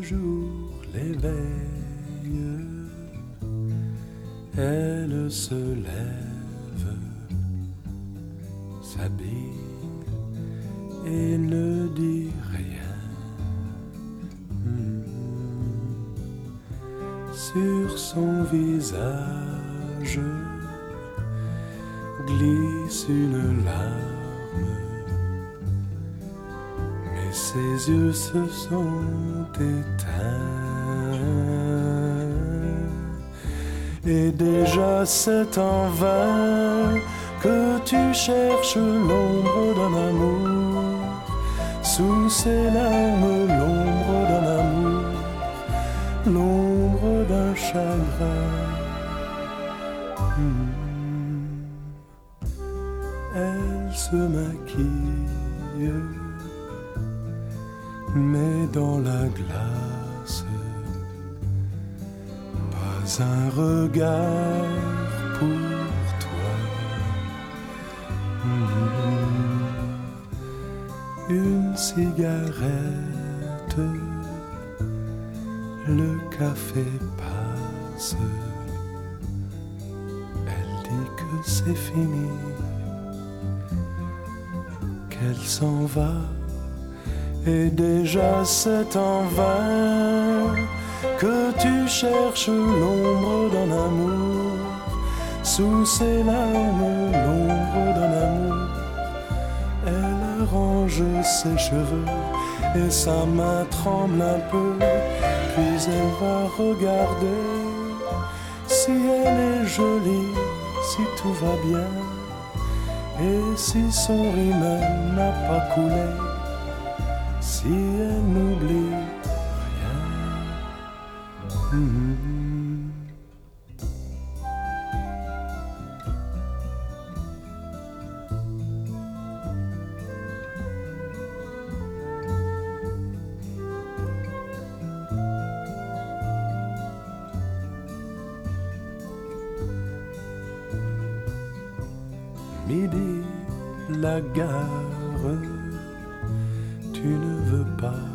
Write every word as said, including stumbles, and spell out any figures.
jour l'éveille, elle se lève, s'habille et ne dit rien. Hmm. Sur son visage glisse une larme, mais ses yeux se sont éteints. Et déjà c'est en vain que tu cherches l'ombre d'un amour, sous ces larmes l'ombre d'un amour, l'ombre d'un chagrin. Hmm. Elle se maquille, mais dans la glace, pas un regard pour toi. Mmh. Une cigarette, le café passe, elle dit que c'est fini, qu'elle s'en va. Et déjà c'est en vain que tu cherches l'ombre d'un amour, sous ses larmes l'ombre d'un amour. Elle arrange ses cheveux et sa main tremble un peu, puis elle va regarder si elle est jolie, si tout va bien, et si son rimel n'a pas coulé, si elle n'oublie rien. Mmh. Midi, la gare, tu ne veux pas